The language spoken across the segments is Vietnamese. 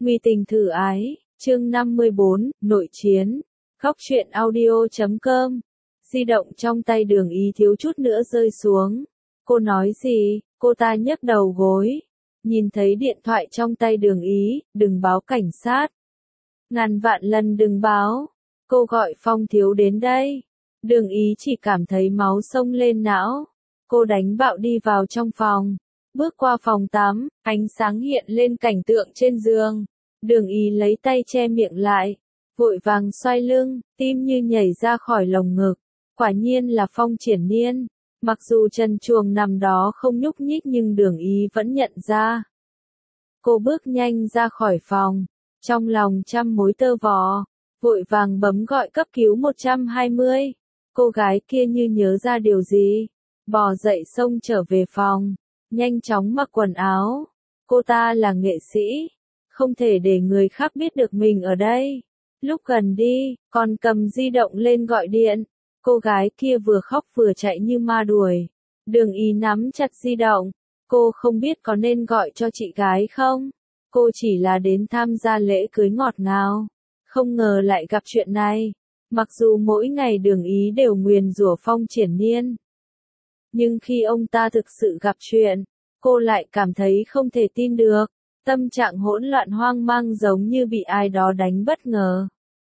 Nguy tình thử ái, chương 54, nội chiến. Góc truyện audio.com. Di động trong tay Đường Ý thiếu chút nữa rơi xuống. Cô nói gì? Cô ta nhấc đầu gối. Nhìn thấy điện thoại trong tay Đường Ý, đừng báo cảnh sát. Ngàn vạn lần đừng báo. Cô gọi Phong thiếu đến đây. Đường Ý chỉ cảm thấy máu sông lên não. Cô đánh bạo đi vào trong phòng. Bước qua phòng tắm, ánh sáng hiện lên cảnh tượng trên giường. Đường Ý lấy tay che miệng lại, vội vàng xoay lưng, tim như nhảy ra khỏi lồng ngực. Quả nhiên là Phong Triển Nhiên. Mặc dù trần truồng nằm đó không nhúc nhích nhưng Đường Ý vẫn nhận ra. Cô bước nhanh ra khỏi phòng, trong lòng trăm mối tơ vò, vội vàng bấm gọi cấp cứu 120. Cô gái kia như nhớ ra điều gì, bò dậy xông trở về phòng, nhanh chóng mặc quần áo. Cô ta là nghệ sĩ, không thể để người khác biết được mình ở đây. Lúc gần đi, còn cầm di động lên gọi điện. Cô gái kia vừa khóc vừa chạy như ma đuổi. Đường Ý nắm chặt di động. Cô không biết có nên gọi cho chị gái không? Cô chỉ là đến tham gia lễ cưới ngọt ngào. Không ngờ lại gặp chuyện này. Mặc dù mỗi ngày Đường Ý đều nguyền rủa Phong Triển Nhiên. Nhưng khi ông ta thực sự gặp chuyện, cô lại cảm thấy không thể tin được. Tâm trạng hỗn loạn hoang mang giống như bị ai đó đánh bất ngờ.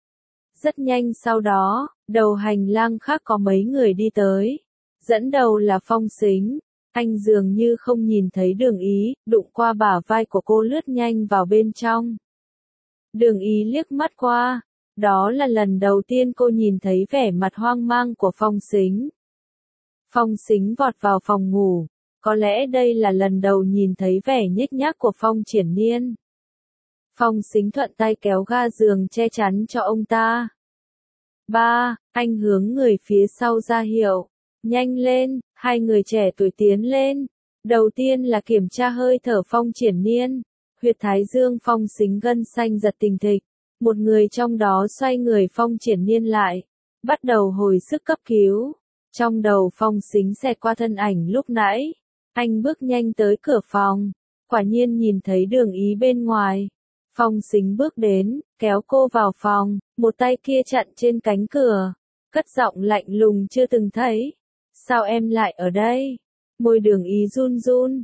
Rất nhanh sau đó, đầu hành lang khác có mấy người đi tới. Dẫn đầu là Phong Sính. Anh dường như không nhìn thấy Đường Ý, đụng qua bả vai của cô lướt nhanh vào bên trong. Đường Ý liếc mắt qua. Đó là lần đầu tiên cô nhìn thấy vẻ mặt hoang mang của Phong Sính. Phong Sính vọt vào phòng ngủ. Có lẽ đây là lần đầu nhìn thấy vẻ nhếch nhác của Phong Triển Nhiên. Phong Sính thuận tay kéo ga giường che chắn cho ông ta. Ba, anh hướng người phía sau ra hiệu. Nhanh lên, hai người trẻ tuổi tiến lên. Đầu tiên là kiểm tra hơi thở Phong Triển Nhiên. Huyệt thái dương Phong Sính gân xanh giật thình thịch. Một người trong đó xoay người Phong Triển Nhiên lại. Bắt đầu hồi sức cấp cứu. Trong đầu Phong Sính xẹt qua thân ảnh lúc nãy. Anh bước nhanh tới cửa phòng. Quả nhiên nhìn thấy Đường Ý bên ngoài. Phong Sính bước đến, kéo cô vào phòng. Một tay kia chặn trên cánh cửa. Cất giọng lạnh lùng chưa từng thấy. Sao em lại ở đây? Môi Đường Ý run run.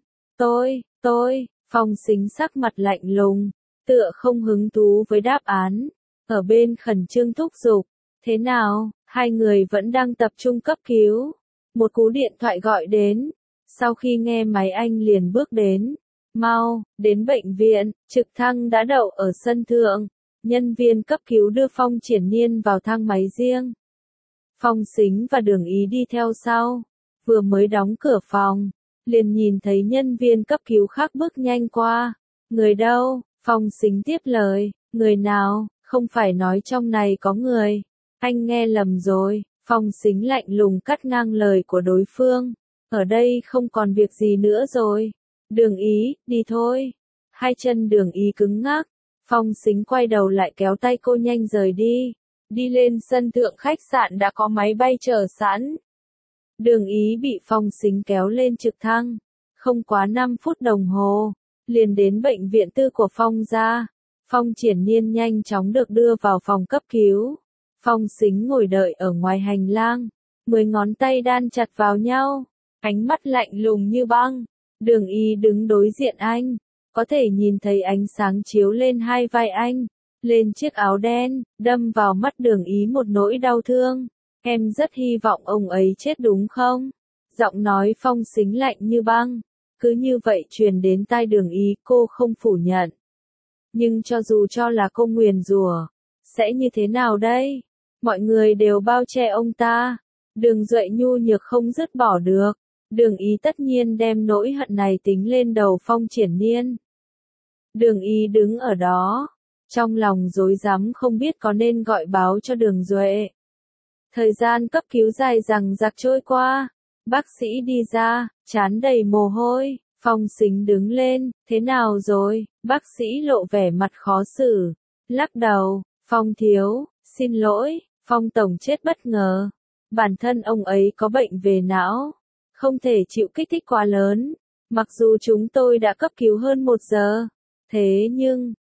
Tôi, Phong Sính sắc mặt lạnh lùng. Tựa không hứng thú với đáp án. Ở bên khẩn trương thúc giục. Thế nào, hai người vẫn đang tập trung cấp cứu. Một cú điện thoại gọi đến. Sau khi nghe máy anh liền bước đến. Mau, đến bệnh viện, trực thăng đã đậu ở sân thượng. Nhân viên cấp cứu đưa Phong Triển Nhiên vào thang máy riêng. Phong Sính và Đường Ý đi theo sau. Vừa mới đóng cửa phòng, liền nhìn thấy nhân viên cấp cứu khác bước nhanh qua. Người đâu? Phong Sính tiếp lời. Người nào? Không phải nói trong này có người. Anh nghe lầm rồi. Phong Sính lạnh lùng cắt ngang lời của đối phương. Ở đây không còn việc gì nữa rồi. Đường Ý, đi thôi. Hai chân Đường Ý cứng ngắc. Phong Sính quay đầu lại kéo tay cô nhanh rời đi. Đi lên sân thượng khách sạn đã có máy bay chờ sẵn. Đường Ý bị Phong Sính kéo lên trực thăng. Không quá 5 phút đồng hồ. Liền đến bệnh viện tư của Phong gia. Phong Triển Nhiên nhanh chóng được đưa vào phòng cấp cứu. Phong Sính ngồi đợi ở ngoài hành lang. 10 ngón tay đan chặt vào nhau. Ánh mắt lạnh lùng như băng. Đường Ý đứng đối diện anh. Có thể nhìn thấy ánh sáng chiếu lên hai vai anh. Lên chiếc áo đen, đâm vào mắt Đường Ý một nỗi đau thương. Em rất hy vọng ông ấy chết đúng không? Giọng nói Phong Sính lạnh như băng. Cứ như vậy truyền đến tai Đường Ý, cô không phủ nhận. Nhưng cho dù cho là cô nguyền rủa, sẽ như thế nào đây? Mọi người đều bao che ông ta. Đường Duệ nhu nhược không dứt bỏ được. Đường Ý tất nhiên đem nỗi hận này tính lên đầu Phong Triển Nhiên. Đường Ý đứng ở đó, trong lòng rối rắm không biết có nên gọi báo cho Đường Duệ. Thời gian cấp cứu dài dằng dặc trôi qua, bác sĩ đi ra, trán đầy mồ hôi. Phong Sính đứng lên, thế nào rồi? Bác sĩ lộ vẻ mặt khó xử, lắc đầu. Phong thiếu, xin lỗi, Phong tổng chết bất ngờ. Bản thân ông ấy có bệnh về não, không thể chịu kích thích quá lớn. Mặc dù chúng tôi đã cấp cứu hơn 1 giờ, thế nhưng,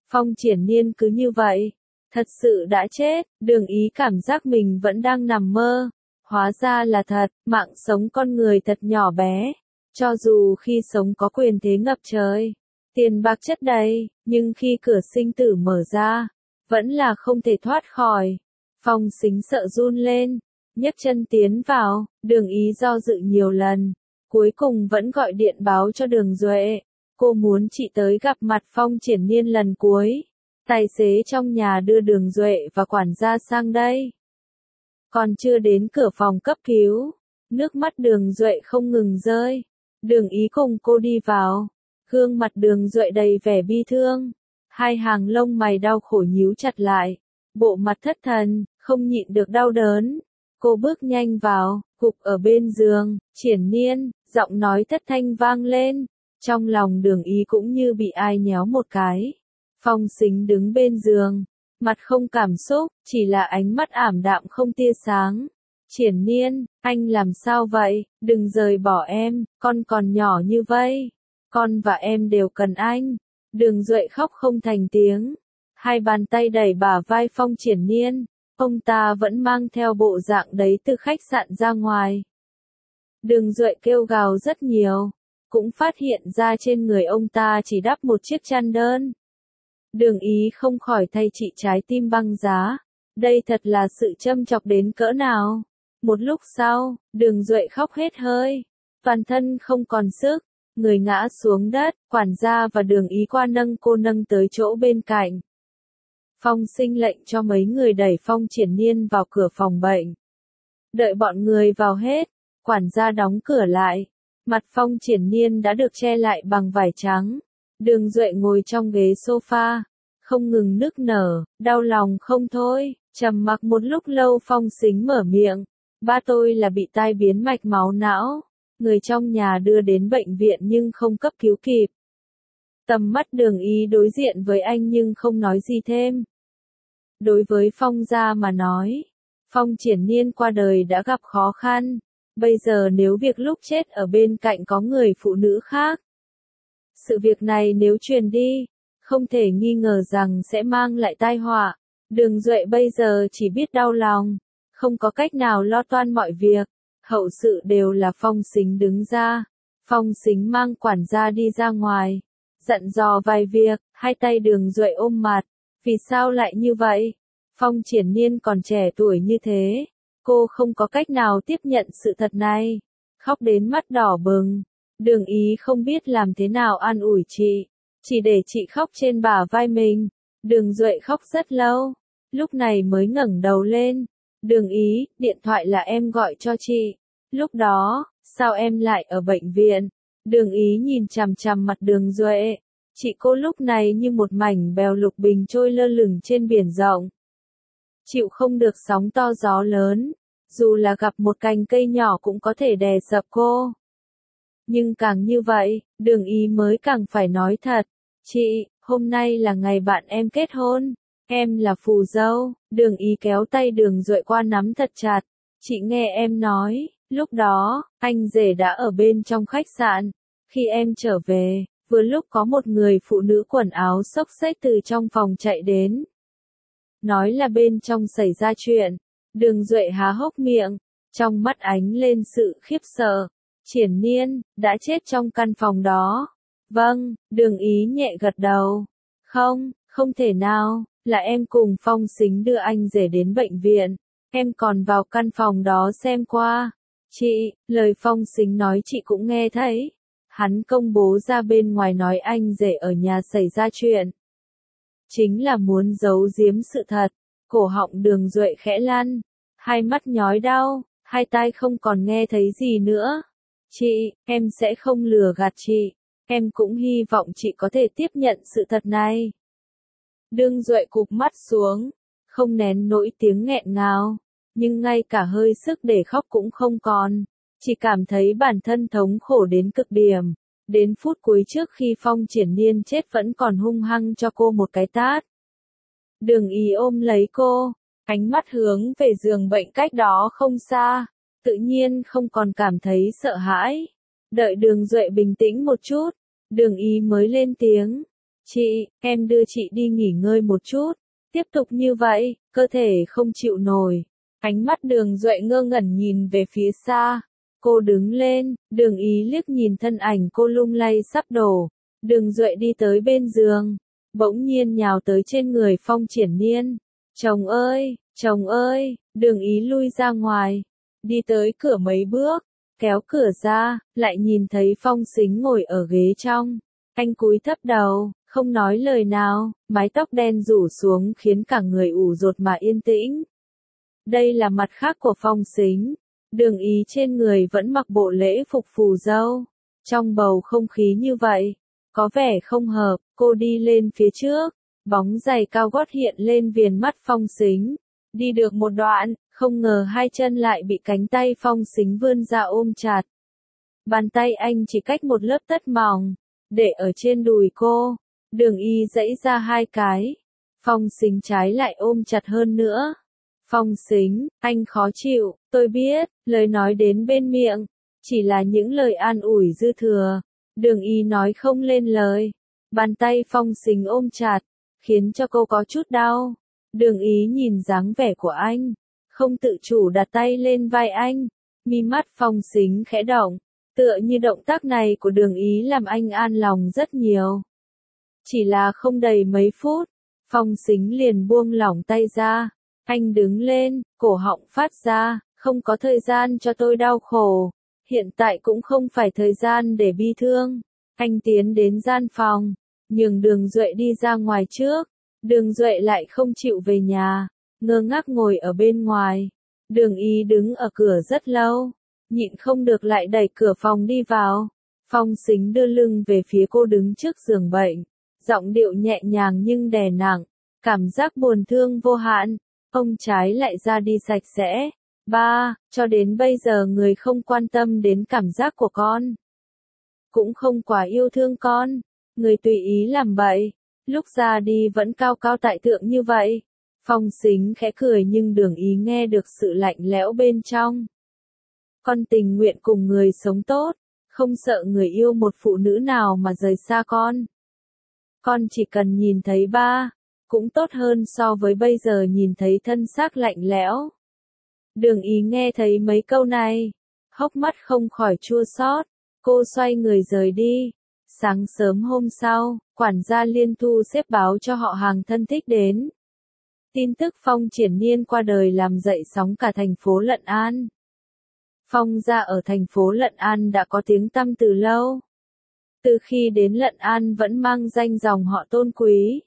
Phong Triển Nhiên cứ như vậy, thật sự đã chết, Đường Ý cảm giác mình vẫn đang nằm mơ. Hóa ra là thật, mạng sống con người thật nhỏ bé. Cho dù khi sống có quyền thế ngập trời, tiền bạc chất đầy, nhưng khi cửa sinh tử mở ra, vẫn là không thể thoát khỏi. Phong Sính sợ run lên, nhấc chân tiến vào, Đường Ý do dự nhiều lần, cuối cùng vẫn gọi điện báo cho Đường Duệ. Cô muốn chị tới gặp mặt Phong Triển Nhiên lần cuối. Tài xế trong nhà đưa Đường Duệ và quản gia sang đây. Còn chưa đến cửa phòng cấp cứu, nước mắt Đường Duệ không ngừng rơi. Đường Ý cùng cô đi vào, gương mặt Đường Duệ đầy vẻ bi thương, hai hàng lông mày đau khổ nhíu chặt lại, bộ mặt thất thần, không nhịn được đau đớn. Cô bước nhanh vào, gục ở bên giường, Triển Nhiên, giọng nói thất thanh vang lên, trong lòng Đường Ý cũng như bị ai nhéo một cái. Phong Sính đứng bên giường, mặt không cảm xúc, chỉ là ánh mắt ảm đạm không tia sáng. Triển Nhiên, anh làm sao vậy, đừng rời bỏ em, con còn nhỏ như vậy. Con và em đều cần anh. Đường Duệ khóc không thành tiếng. Hai bàn tay đẩy bả vai Phong Triển Nhiên. Ông ta vẫn mang theo bộ dạng đấy từ khách sạn ra ngoài. Đường Duệ kêu gào rất nhiều. Cũng phát hiện ra trên người ông ta chỉ đắp một chiếc chăn đơn. Đường Ý không khỏi thay chị trái tim băng giá. Đây thật là sự châm chọc đến cỡ nào. Một lúc sau, Đường Duệ khóc hết hơi. Toàn thân không còn sức. Người ngã xuống đất, quản gia và Đường Ý qua nâng cô nâng tới chỗ bên cạnh. Phong Sinh lệnh cho mấy người đẩy Phong Triển Nhiên vào cửa phòng bệnh. Đợi bọn người vào hết, quản gia đóng cửa lại. Mặt Phong Triển Nhiên đã được che lại bằng vải trắng. Đường Duệ ngồi trong ghế sofa, không ngừng nức nở, đau lòng không thôi. Trầm mặc một lúc lâu Phong Sính mở miệng. Ba tôi là bị tai biến mạch máu não. Người trong nhà đưa đến bệnh viện nhưng không cấp cứu kịp. Tầm mắt Đường Ý đối diện với anh nhưng không nói gì thêm. Đối với Phong gia mà nói, Phong Triển Nhiên qua đời đã gặp khó khăn. Bây giờ nếu việc lúc chết ở bên cạnh có người phụ nữ khác, sự việc này nếu truyền đi, không thể nghi ngờ rằng sẽ mang lại tai họa. Đường Duệ bây giờ chỉ biết đau lòng, không có cách nào lo toan mọi việc. Hậu sự đều là Phong Sính đứng ra. Phong Sính mang quản gia đi ra ngoài, dặn dò vài việc, hai tay Đường Duệ ôm mặt. Vì sao lại như vậy? Phong Triển Nhiên còn trẻ tuổi như thế, cô không có cách nào tiếp nhận sự thật này. Khóc đến mắt đỏ bừng. Đường Ý không biết làm thế nào an ủi chị, chỉ để chị khóc trên bả vai mình. Đường Duệ khóc rất lâu, lúc này mới ngẩng đầu lên. Đường Ý, điện thoại là em gọi cho chị. Lúc đó, sao em lại ở bệnh viện? Đường Ý nhìn chằm chằm mặt Đường Duệ. Chị cô lúc này như một mảnh bèo lục bình trôi lơ lửng trên biển rộng. Chịu không được sóng to gió lớn, dù là gặp một cành cây nhỏ cũng có thể đè sập cô. Nhưng càng như vậy, Đường Ý mới càng phải nói thật. Chị, hôm nay là ngày bạn em kết hôn. Em là phù dâu. Đường Ý kéo tay Đường Duệ qua nắm thật chặt. Chị nghe em nói, lúc đó, anh rể đã ở bên trong khách sạn. Khi em trở về, vừa lúc có một người phụ nữ quần áo xốc xếch từ trong phòng chạy đến. Nói là bên trong xảy ra chuyện. Đường Duệ há hốc miệng, trong mắt ánh lên sự khiếp sợ. Triển Nhiên, đã chết trong căn phòng đó. Vâng, Đường Ý nhẹ gật đầu. Không, không thể nào, là em cùng Phong Sính đưa anh rể đến bệnh viện. Em còn vào căn phòng đó xem qua. Chị, lời Phong Sính nói chị cũng nghe thấy. Hắn công bố ra bên ngoài nói anh rể ở nhà xảy ra chuyện. Chính là muốn giấu giếm sự thật. Cổ họng Đường Duệ khẽ lăn. Hai mắt nhói đau, hai tai không còn nghe thấy gì nữa. Chị, em sẽ không lừa gạt chị. Em cũng hy vọng chị có thể tiếp nhận sự thật này. Đường Duệ cụp mắt xuống, không nén nỗi tiếng nghẹn ngào, nhưng ngay cả hơi sức để khóc cũng không còn, chỉ cảm thấy bản thân thống khổ đến cực điểm. Đến phút cuối trước khi Phong Triển Nhiên chết vẫn còn hung hăng cho cô một cái tát. Đường Ý ôm lấy cô, ánh mắt hướng về giường bệnh cách đó không xa, tự nhiên không còn cảm thấy sợ hãi. Đợi Đường Duệ bình tĩnh một chút, Đường Ý mới lên tiếng. Chị, em đưa chị đi nghỉ ngơi một chút. Tiếp tục như vậy, cơ thể không chịu nổi. Ánh mắt Đường Duệ ngơ ngẩn nhìn về phía xa. Cô đứng lên, Đường Ý liếc nhìn thân ảnh cô lung lay sắp đổ. Đường Duệ đi tới bên giường, bỗng nhiên nhào tới trên người Phong Triển Nhiên. Chồng ơi, Đường Ý lui ra ngoài, đi tới cửa mấy bước, kéo cửa ra, lại nhìn thấy Phong Sính ngồi ở ghế trong. Anh cúi thấp đầu, không nói lời nào, mái tóc đen rủ xuống khiến cả người ủ rột mà yên tĩnh. Đây là mặt khác của Phong Sính. Đường Ý trên người vẫn mặc bộ lễ phục phù dâu. Trong bầu không khí như vậy, có vẻ không hợp, cô đi lên phía trước, bóng giày cao gót hiện lên viền mắt Phong Sính. Đi được một đoạn, không ngờ hai chân lại bị cánh tay Phong Sính vươn ra ôm chặt. Bàn tay anh chỉ cách một lớp tất mỏng, để ở trên đùi cô. Đường Ý giãy ra hai cái. Phong Sính trái lại ôm chặt hơn nữa. Phong Sính, anh khó chịu, tôi biết, lời nói đến bên miệng, chỉ là những lời an ủi dư thừa. Đường Ý nói không lên lời. Bàn tay Phong Sính ôm chặt, khiến cho cô có chút đau. Đường Ý nhìn dáng vẻ của anh, không tự chủ đặt tay lên vai anh. Mi mắt Phong Sính khẽ động, tựa như động tác này của Đường Ý làm anh an lòng rất nhiều. Chỉ là không đầy mấy phút, Phong Sính liền buông lỏng tay ra. Anh đứng lên, cổ họng phát ra, không có thời gian cho tôi đau khổ. Hiện tại cũng không phải thời gian để bi thương. Anh tiến đến gian phòng, nhường Đường Duệ đi ra ngoài trước. Đường Duệ lại không chịu về nhà, ngơ ngác ngồi ở bên ngoài. Đường Ý đứng ở cửa rất lâu, nhịn không được lại đẩy cửa phòng đi vào. Phong Sính đưa lưng về phía cô đứng trước giường bệnh, giọng điệu nhẹ nhàng nhưng đè nặng, cảm giác buồn thương vô hạn. Ông trái lại ra đi sạch sẽ. Ba, cho đến bây giờ người không quan tâm đến cảm giác của con. Cũng không quá yêu thương con. Người tùy ý làm bậy. Lúc ra đi vẫn cao cao tại thượng như vậy. Phong Sính khẽ cười nhưng Đường Ý nghe được sự lạnh lẽo bên trong. Con tình nguyện cùng người sống tốt. Không sợ người yêu một phụ nữ nào mà rời xa con. Con chỉ cần nhìn thấy ba. Cũng tốt hơn so với bây giờ nhìn thấy thân xác lạnh lẽo. Đường Ý nghe thấy mấy câu này, hốc mắt không khỏi chua xót. Cô xoay người rời đi. Sáng sớm hôm sau, quản gia Liên Thu xếp báo cho họ hàng thân thích đến. Tin tức Phong Triển Nhiên qua đời làm dậy sóng cả thành phố Lận An. Phong gia ở thành phố Lận An đã có tiếng tăm từ lâu. Từ khi đến Lận An vẫn mang danh dòng họ tôn quý.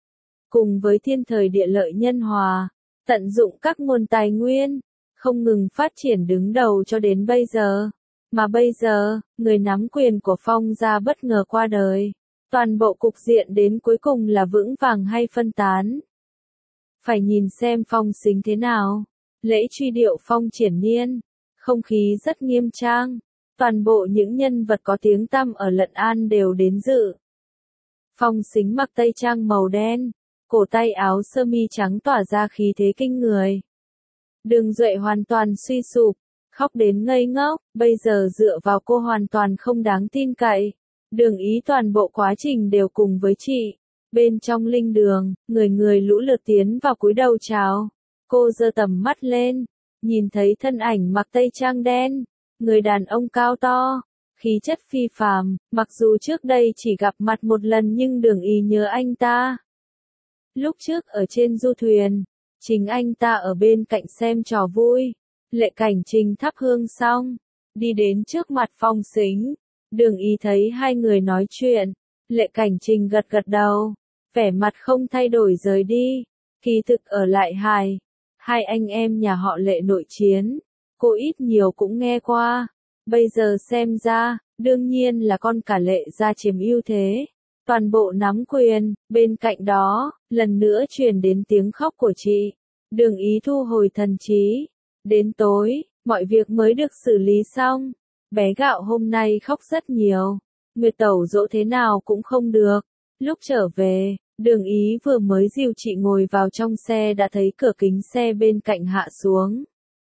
Cùng với thiên thời địa lợi nhân hòa, tận dụng các nguồn tài nguyên, không ngừng phát triển đứng đầu cho đến bây giờ. Mà bây giờ, người nắm quyền của Phong gia bất ngờ qua đời. Toàn bộ cục diện đến cuối cùng là vững vàng hay phân tán. Phải nhìn xem Phong Sính thế nào. Lễ truy điệu Phong Triển Nhiên, không khí rất nghiêm trang. Toàn bộ những nhân vật có tiếng tăm ở Lận An đều đến dự. Phong Sính mặc tây trang màu đen, cổ tay áo sơ mi trắng tỏa ra khí thế kinh người. Đường Duệ hoàn toàn suy sụp, khóc đến ngây ngốc, bây giờ dựa vào cô hoàn toàn không đáng tin cậy. Đường Ý toàn bộ quá trình đều cùng với chị. Bên trong linh đường, người người lũ lượt tiến vào cúi đầu chào. Cô giơ tầm mắt lên, nhìn thấy thân ảnh mặc tây trang đen, người đàn ông cao to, khí chất phi phàm, mặc dù trước đây chỉ gặp mặt một lần nhưng Đường Ý nhớ anh ta. Lúc trước ở trên du thuyền, chính anh ta ở bên cạnh xem trò vui. Lệ Cảnh Trình thắp hương xong, đi đến trước mặt Phong Sính. Đường Ý thấy hai người nói chuyện, Lệ Cảnh Trình gật gật đầu, vẻ mặt không thay đổi rời đi. Kỳ thực ở lại hai anh em nhà họ Lệ nội chiến, cô ít nhiều cũng nghe qua. Bây giờ xem ra, đương nhiên là con cả Lệ gia chiếm ưu thế. Toàn bộ nắm quyền, bên cạnh đó, lần nữa truyền đến tiếng khóc của chị. Đường Ý thu hồi thần trí. Đến tối, mọi việc mới được xử lý xong. Bé Gạo hôm nay khóc rất nhiều. Nguyệt Tẩu dỗ thế nào cũng không được. Lúc trở về, Đường Ý vừa mới dìu chị ngồi vào trong xe đã thấy cửa kính xe bên cạnh hạ xuống.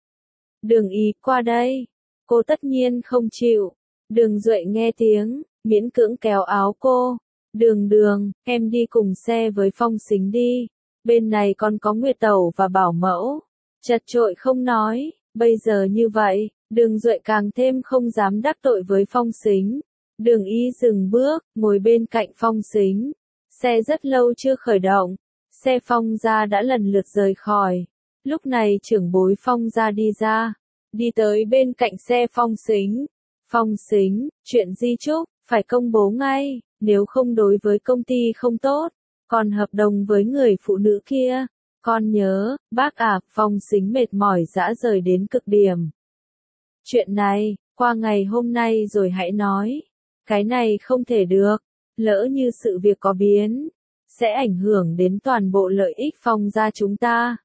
Đường Ý, qua đây. Cô tất nhiên không chịu. Đường Duệ nghe tiếng, miễn cưỡng kéo áo cô. Đường, em đi cùng xe với Phong Sính đi. Bên này còn có Nguyệt Tẩu và Bảo Mẫu. Chật chội không nói, bây giờ như vậy, Đường Duệ càng thêm không dám đắc tội với Phong Sính. Đường Ý dừng bước, ngồi bên cạnh Phong Sính. Xe rất lâu chưa khởi động, xe Phong gia đã lần lượt rời khỏi. Lúc này trưởng bối Phong gia đi ra, đi tới bên cạnh xe Phong Sính. Phong Sính, chuyện di chúc, phải công bố ngay, nếu không đối với công ty không tốt. Còn hợp đồng với người phụ nữ kia, con nhớ, bác à, Phong Sính mệt mỏi dã rời đến cực điểm. Chuyện này, qua ngày hôm nay rồi hãy nói. Cái này không thể được, lỡ như sự việc có biến, sẽ ảnh hưởng đến toàn bộ lợi ích Phong gia chúng ta.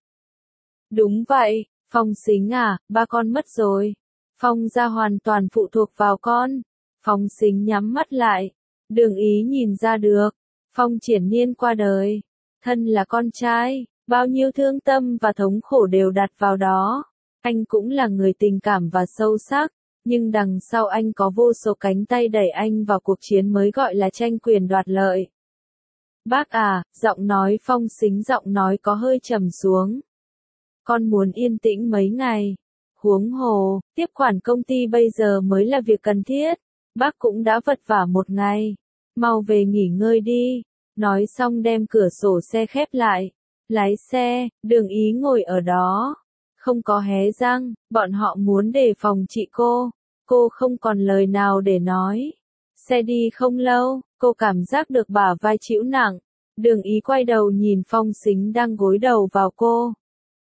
Đúng vậy, Phong Sính à, ba con mất rồi. Phong gia hoàn toàn phụ thuộc vào con. Phong Sính nhắm mắt lại. Đường Ý nhìn ra được. Phong Triển Nhiên qua đời. Thân là con trai, bao nhiêu thương tâm và thống khổ đều đặt vào đó. Anh cũng là người tình cảm và sâu sắc. Nhưng đằng sau anh có vô số cánh tay đẩy anh vào cuộc chiến mới gọi là tranh quyền đoạt lợi. Bác à, giọng nói Phong Sính giọng nói có hơi trầm xuống. Con muốn yên tĩnh mấy ngày. Huống hồ, tiếp quản công ty bây giờ mới là việc cần thiết. Bác cũng đã vất vả một ngày. Mau về nghỉ ngơi đi. Nói xong đem cửa sổ xe khép lại. Lái xe, Đường Ý ngồi ở đó. Không có hé răng, bọn họ muốn đề phòng chị cô. Cô không còn lời nào để nói. Xe đi không lâu, cô cảm giác được bả vai chịu nặng. Đường Ý quay đầu nhìn Phong Sính đang gối đầu vào cô.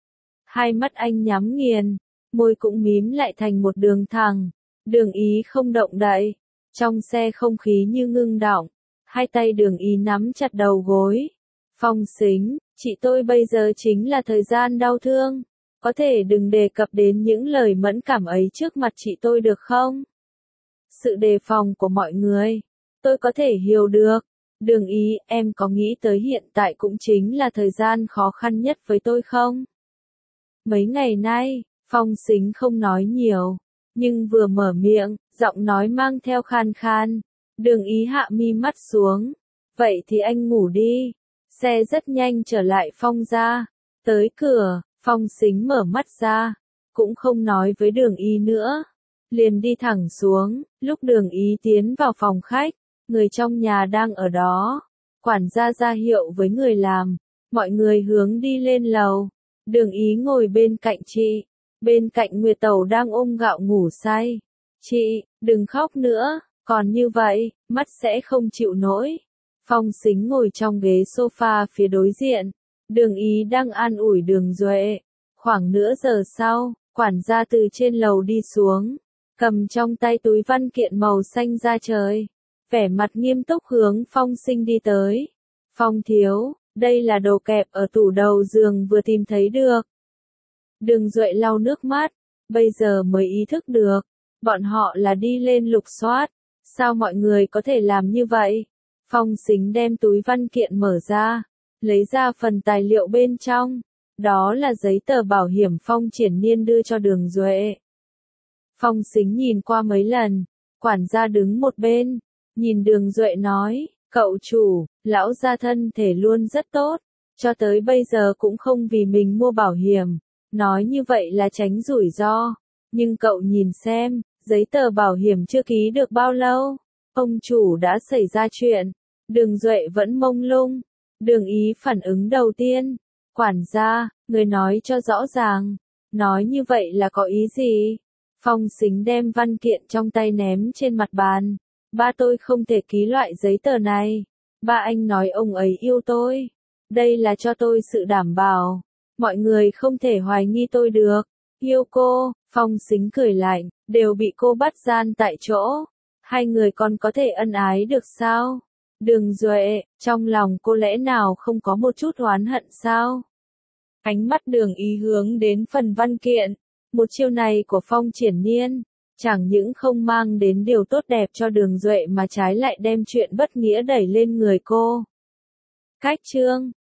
Hai mắt anh nhắm nghiền, môi cũng mím lại thành một đường thẳng. Đường Ý không động đậy. Trong xe không khí như ngưng đọng. Hai tay Đường Ý nắm chặt đầu gối. Phong Sính, chị tôi bây giờ chính là thời gian đau thương. Có thể đừng đề cập đến những lời mẫn cảm ấy trước mặt chị tôi được không? Sự đề phòng của mọi người, tôi có thể hiểu được. Đường Ý, em có nghĩ tới hiện tại cũng chính là thời gian khó khăn nhất với tôi không? Mấy ngày nay, Phong Sính không nói nhiều, nhưng vừa mở miệng, giọng nói mang theo khan khan. Đường Ý hạ mi mắt xuống. Vậy thì anh ngủ đi. Xe rất nhanh trở lại Phong gia. Tới cửa, Phong Sính mở mắt ra, cũng không nói với Đường Ý nữa. Liền đi thẳng xuống, lúc Đường Ý tiến vào phòng khách, người trong nhà đang ở đó. Quản gia ra hiệu với người làm, mọi người hướng đi lên lầu. Đường Ý ngồi bên cạnh chị, bên cạnh Nguyệt Tẩu đang ôm gạo ngủ say. Chị, đừng khóc nữa, còn như vậy, mắt sẽ không chịu nổi. Phong Sính ngồi trong ghế sofa phía đối diện. Đường Ý đang an ủi Đường Duệ. Khoảng nửa giờ sau, quản gia từ trên lầu đi xuống, cầm trong tay túi văn kiện màu xanh da trời. Vẻ mặt nghiêm túc hướng Phong Sinh đi tới. Phong thiếu, đây là đồ kẹp ở tủ đầu giường vừa tìm thấy được. Đường Duệ lau nước mắt, bây giờ mới ý thức được. Bọn họ là đi lên lục soát. Sao mọi người có thể làm như vậy? Phong Sính đem túi văn kiện mở ra, lấy ra phần tài liệu bên trong. Đó là giấy tờ bảo hiểm Phong Triển Nhiên đưa cho Đường Duệ. Phong Sính nhìn qua mấy lần, quản gia đứng một bên, nhìn Đường Duệ nói, cậu chủ, lão gia thân thể luôn rất tốt, cho tới bây giờ cũng không vì mình mua bảo hiểm, nói như vậy là tránh rủi ro. Nhưng cậu nhìn xem, giấy tờ bảo hiểm chưa ký được bao lâu, ông chủ đã xảy ra chuyện. Đường Duệ vẫn mông lung. Đường Ý phản ứng đầu tiên. Quản gia, người nói cho rõ ràng. Nói như vậy là có ý gì? Phong Sính đem văn kiện trong tay ném trên mặt bàn. Ba tôi không thể ký loại giấy tờ này. Ba anh nói ông ấy yêu tôi. Đây là cho tôi sự đảm bảo. Mọi người không thể hoài nghi tôi được. Yêu cô, Phong Sính cười lạnh, đều bị cô bắt gian tại chỗ. Hai người còn có thể ân ái được sao? Đường Duệ, trong lòng cô lẽ nào không có một chút oán hận sao? Ánh mắt Đường Ý hướng đến phần văn kiện. Một chiêu này của Phong Triển Nhiên, chẳng những không mang đến điều tốt đẹp cho Đường Duệ mà trái lại đem chuyện bất nghĩa đẩy lên người cô. Cách chương